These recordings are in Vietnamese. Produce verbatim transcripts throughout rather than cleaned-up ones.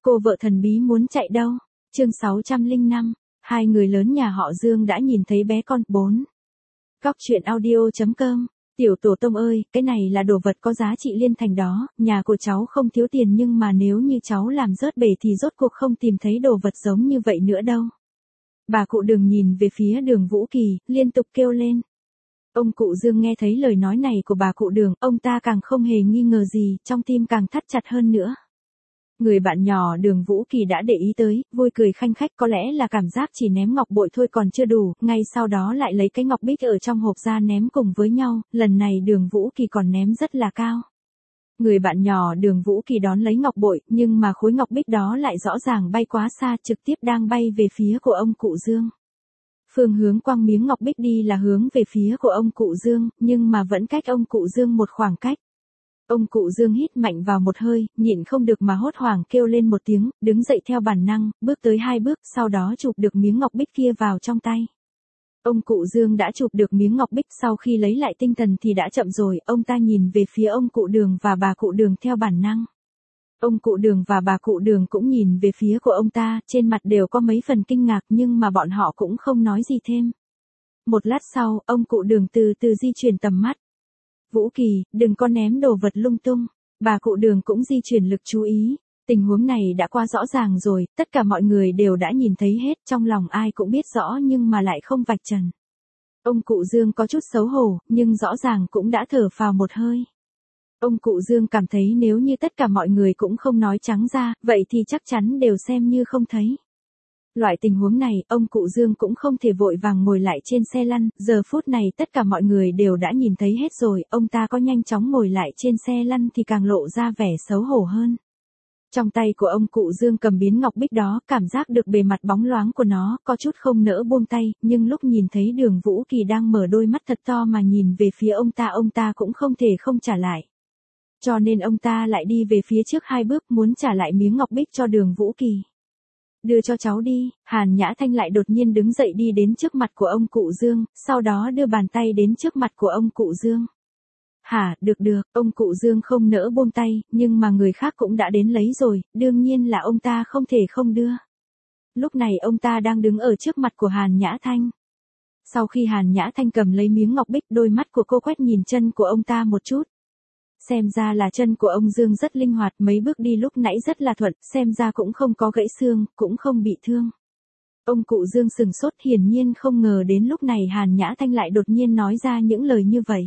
Cô vợ thần bí muốn chạy đâu? Chương sáu trăm lẻ năm, hai người lớn nhà họ Dương đã nhìn thấy bé con. bốn. Góc truyện audio.com. Tiểu tổ tông ơi, cái này là đồ vật có giá trị liên thành đó, nhà của cháu không thiếu tiền nhưng mà nếu như cháu làm rớt bể thì rốt cuộc không tìm thấy đồ vật giống như vậy nữa đâu. Bà cụ Đường nhìn về phía Đường Vũ Kỳ, liên tục kêu lên. Ông cụ Dương nghe thấy lời nói này của bà cụ Đường, ông ta càng không hề nghi ngờ gì, trong tim càng thắt chặt hơn nữa. Người bạn nhỏ Đường Vũ Kỳ đã để ý tới, vui cười khanh khách, có lẽ là cảm giác chỉ ném ngọc bội thôi còn chưa đủ, ngay sau đó lại lấy cái ngọc bích ở trong hộp ra ném cùng với nhau, lần này Đường Vũ Kỳ còn ném rất là cao. Người bạn nhỏ Đường Vũ Kỳ đón lấy ngọc bội, nhưng mà khối ngọc bích đó lại rõ ràng bay quá xa, trực tiếp đang bay về phía của ông cụ Dương. Phương hướng quăng miếng ngọc bích đi là hướng về phía của ông cụ Dương, nhưng mà vẫn cách ông cụ Dương một khoảng cách. Ông cụ Dương hít mạnh vào một hơi, nhịn không được mà hốt hoảng kêu lên một tiếng, đứng dậy theo bản năng, bước tới hai bước, sau đó chụp được miếng ngọc bích kia vào trong tay. Ông cụ Dương đã chụp được miếng ngọc bích, sau khi lấy lại tinh thần thì đã chậm rồi, ông ta nhìn về phía ông cụ Đường và bà cụ Đường theo bản năng. Ông cụ Đường và bà cụ Đường cũng nhìn về phía của ông ta, trên mặt đều có mấy phần kinh ngạc nhưng mà bọn họ cũng không nói gì thêm. Một lát sau, ông cụ Đường từ từ di chuyển tầm mắt. Vũ Kỳ, đừng có ném đồ vật lung tung. Bà cụ Đường cũng di chuyển lực chú ý. Tình huống này đã qua rõ ràng rồi, tất cả mọi người đều đã nhìn thấy hết, trong lòng ai cũng biết rõ nhưng mà lại không vạch trần. Ông cụ Dương có chút xấu hổ, nhưng rõ ràng cũng đã thở phào một hơi. Ông cụ Dương cảm thấy nếu như tất cả mọi người cũng không nói trắng ra, vậy thì chắc chắn đều xem như không thấy. Loại tình huống này, ông cụ Dương cũng không thể vội vàng ngồi lại trên xe lăn, giờ phút này tất cả mọi người đều đã nhìn thấy hết rồi, ông ta có nhanh chóng ngồi lại trên xe lăn thì càng lộ ra vẻ xấu hổ hơn. Trong tay của ông cụ Dương cầm miếng ngọc bích đó, cảm giác được bề mặt bóng loáng của nó, có chút không nỡ buông tay, nhưng lúc nhìn thấy Đường Vũ Kỳ đang mở đôi mắt thật to mà nhìn về phía ông ta, ông ta cũng không thể không trả lại. Cho nên ông ta lại đi về phía trước hai bước muốn trả lại miếng ngọc bích cho Đường Vũ Kỳ. Đưa cho cháu đi, Hàn Nhã Thanh lại đột nhiên đứng dậy đi đến trước mặt của ông cụ Dương, sau đó đưa bàn tay đến trước mặt của ông cụ Dương. Hả, được được, ông cụ Dương không nỡ buông tay, nhưng mà người khác cũng đã đến lấy rồi, đương nhiên là ông ta không thể không đưa. Lúc này ông ta đang đứng ở trước mặt của Hàn Nhã Thanh. Sau khi Hàn Nhã Thanh cầm lấy miếng ngọc bích, đôi mắt của cô quét nhìn chân của ông ta một chút. Xem ra là chân của ông Dương rất linh hoạt, mấy bước đi lúc nãy rất là thuận, xem ra cũng không có gãy xương, cũng không bị thương. Ông cụ Dương sừng sốt, hiển nhiên không ngờ đến lúc này Hàn Nhã Thanh lại đột nhiên nói ra những lời như vậy.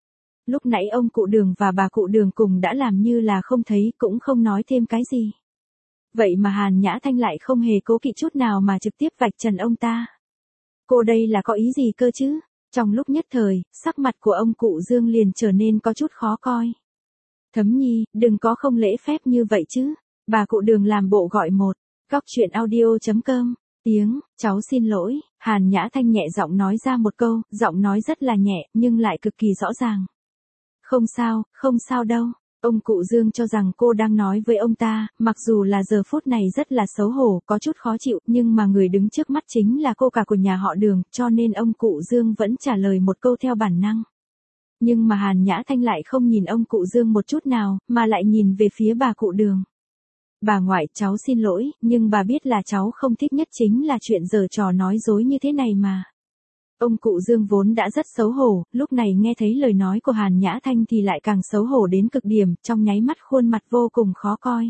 Lúc nãy ông cụ Đường và bà cụ Đường cùng đã làm như là không thấy, cũng không nói thêm cái gì. Vậy mà Hàn Nhã Thanh lại không hề cố kỵ chút nào mà trực tiếp vạch trần ông ta. Cô đây là có ý gì cơ chứ? Trong lúc nhất thời, sắc mặt của ông cụ Dương liền trở nên có chút khó coi. Thấm Nhi, đừng có không lễ phép như vậy chứ. Bà cụ Đường làm bộ gọi một. Góc truyện audio.com. Tiếng, cháu xin lỗi. Hàn Nhã Thanh nhẹ giọng nói ra một câu, giọng nói rất là nhẹ, nhưng lại cực kỳ rõ ràng. Không sao, không sao đâu. Ông cụ Dương cho rằng cô đang nói với ông ta, mặc dù là giờ phút này rất là xấu hổ, có chút khó chịu, nhưng mà người đứng trước mắt chính là cô cả của nhà họ Đường, cho nên ông cụ Dương vẫn trả lời một câu theo bản năng. Nhưng mà Hàn Nhã Thanh lại không nhìn ông cụ Dương một chút nào, mà lại nhìn về phía bà cụ Đường. Bà ngoại, cháu xin lỗi, nhưng bà biết là cháu không thích nhất chính là chuyện giở trò nói dối như thế này mà. Ông cụ Dương vốn đã rất xấu hổ, lúc này nghe thấy lời nói của Hàn Nhã Thanh thì lại càng xấu hổ đến cực điểm, trong nháy mắt khuôn mặt vô cùng khó coi.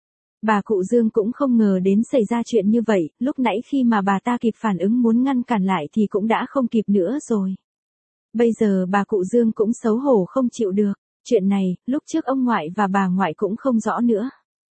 Bà cụ Dương cũng không ngờ đến xảy ra chuyện như vậy, lúc nãy khi mà bà ta kịp phản ứng muốn ngăn cản lại thì cũng đã không kịp nữa rồi. Bây giờ bà cụ Dương cũng xấu hổ không chịu được, chuyện này, lúc trước ông ngoại và bà ngoại cũng không rõ nữa.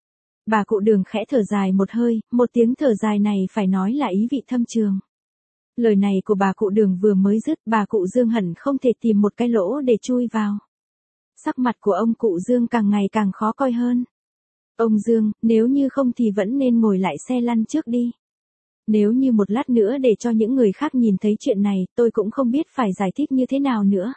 Bà cụ Đường khẽ thở dài một hơi, một tiếng thở dài này phải nói là ý vị thâm trường. Lời này của bà cụ Đường vừa mới dứt, bà cụ Dương hẳn không thể tìm một cái lỗ để chui vào. Sắc mặt của ông cụ Dương càng ngày càng khó coi hơn. Ông Dương, nếu như không thì vẫn nên ngồi lại xe lăn trước đi. Nếu như một lát nữa để cho những người khác nhìn thấy chuyện này, tôi cũng không biết phải giải thích như thế nào nữa.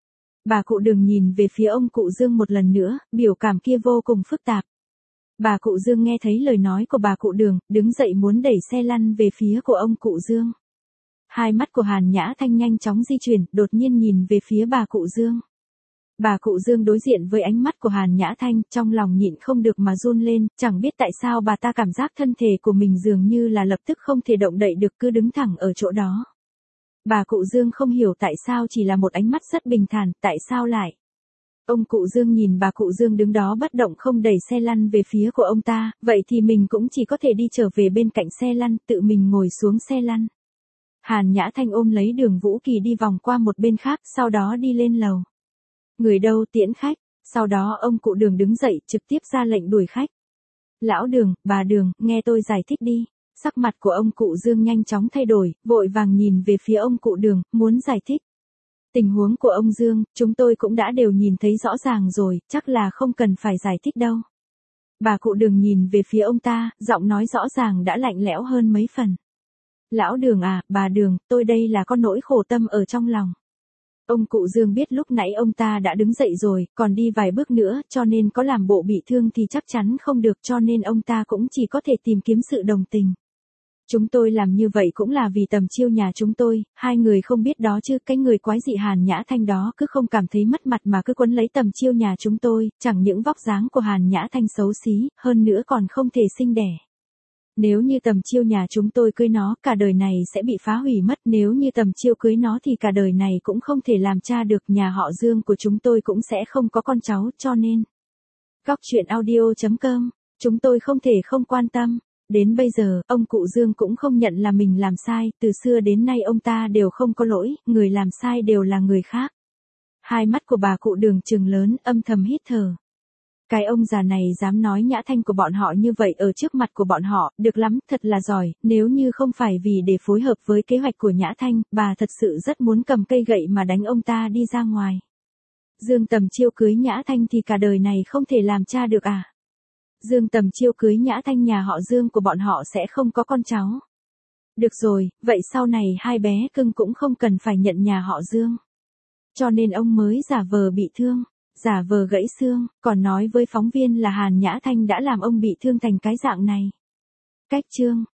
Bà cụ Đường nhìn về phía ông cụ Dương một lần nữa, biểu cảm kia vô cùng phức tạp. Bà cụ Dương nghe thấy lời nói của bà cụ Đường, đứng dậy muốn đẩy xe lăn về phía của ông cụ Dương. Hai mắt của Hàn Nhã Thanh nhanh chóng di chuyển, đột nhiên nhìn về phía bà cụ Dương. Bà cụ Dương đối diện với ánh mắt của Hàn Nhã Thanh, trong lòng nhịn không được mà run lên, chẳng biết tại sao bà ta cảm giác thân thể của mình dường như là lập tức không thể động đậy được, cứ đứng thẳng ở chỗ đó. Bà cụ Dương không hiểu tại sao chỉ là một ánh mắt rất bình thản, tại sao lại. Ông cụ Dương nhìn bà cụ Dương đứng đó bất động không đẩy xe lăn về phía của ông ta, vậy thì mình cũng chỉ có thể đi trở về bên cạnh xe lăn, tự mình ngồi xuống xe lăn. Hàn Nhã Thanh ôm lấy Đường Vũ Kỳ đi vòng qua một bên khác, sau đó đi lên lầu. Người đâu tiễn khách, sau đó ông cụ Đường đứng dậy trực tiếp ra lệnh đuổi khách. Lão Đường, bà Đường, nghe tôi giải thích đi. Sắc mặt của ông cụ Dương nhanh chóng thay đổi, vội vàng nhìn về phía ông cụ Đường, muốn giải thích. Tình huống của ông Dương, chúng tôi cũng đã đều nhìn thấy rõ ràng rồi, chắc là không cần phải giải thích đâu. Bà cụ Đường nhìn về phía ông ta, giọng nói rõ ràng đã lạnh lẽo hơn mấy phần. Lão Đường à, bà Đường, tôi đây là có nỗi khổ tâm ở trong lòng. Ông cụ Dương biết lúc nãy ông ta đã đứng dậy rồi, còn đi vài bước nữa, cho nên có làm bộ bị thương thì chắc chắn không được, cho nên ông ta cũng chỉ có thể tìm kiếm sự đồng tình. Chúng tôi làm như vậy cũng là vì Tầm Chiêu nhà chúng tôi, hai người không biết đó chứ, cái người quái dị Hàn Nhã Thanh đó cứ không cảm thấy mất mặt mà cứ quấn lấy Tầm Chiêu nhà chúng tôi, chẳng những vóc dáng của Hàn Nhã Thanh xấu xí, hơn nữa còn không thể sinh đẻ. Nếu như Tầm Chiêu nhà chúng tôi cưới nó, cả đời này sẽ bị phá hủy mất, nếu như Tầm Chiêu cưới nó thì cả đời này cũng không thể làm cha được, nhà họ Dương của chúng tôi cũng sẽ không có con cháu, cho nên. Góc truyện audio chấm com, chúng tôi không thể không quan tâm. Đến bây giờ, ông cụ Dương cũng không nhận là mình làm sai, từ xưa đến nay ông ta đều không có lỗi, người làm sai đều là người khác. Hai mắt của bà cụ Đường trừng lớn, âm thầm hít thở. Cái ông già này dám nói Nhã Thanh của bọn họ như vậy ở trước mặt của bọn họ, được lắm, thật là giỏi, nếu như không phải vì để phối hợp với kế hoạch của Nhã Thanh, bà thật sự rất muốn cầm cây gậy mà đánh ông ta đi ra ngoài. Dương Tầm Chiêu cưới Nhã Thanh thì cả đời này không thể làm cha được à? Dương Tầm Chiêu cưới Nhã Thanh, nhà họ Dương của bọn họ sẽ không có con cháu. Được rồi, vậy sau này hai bé cưng cũng không cần phải nhận nhà họ Dương. Cho nên ông mới giả vờ bị thương, giả vờ gãy xương, còn nói với phóng viên là Hàn Nhã Thanh đã làm ông bị thương thành cái dạng này. Cách chương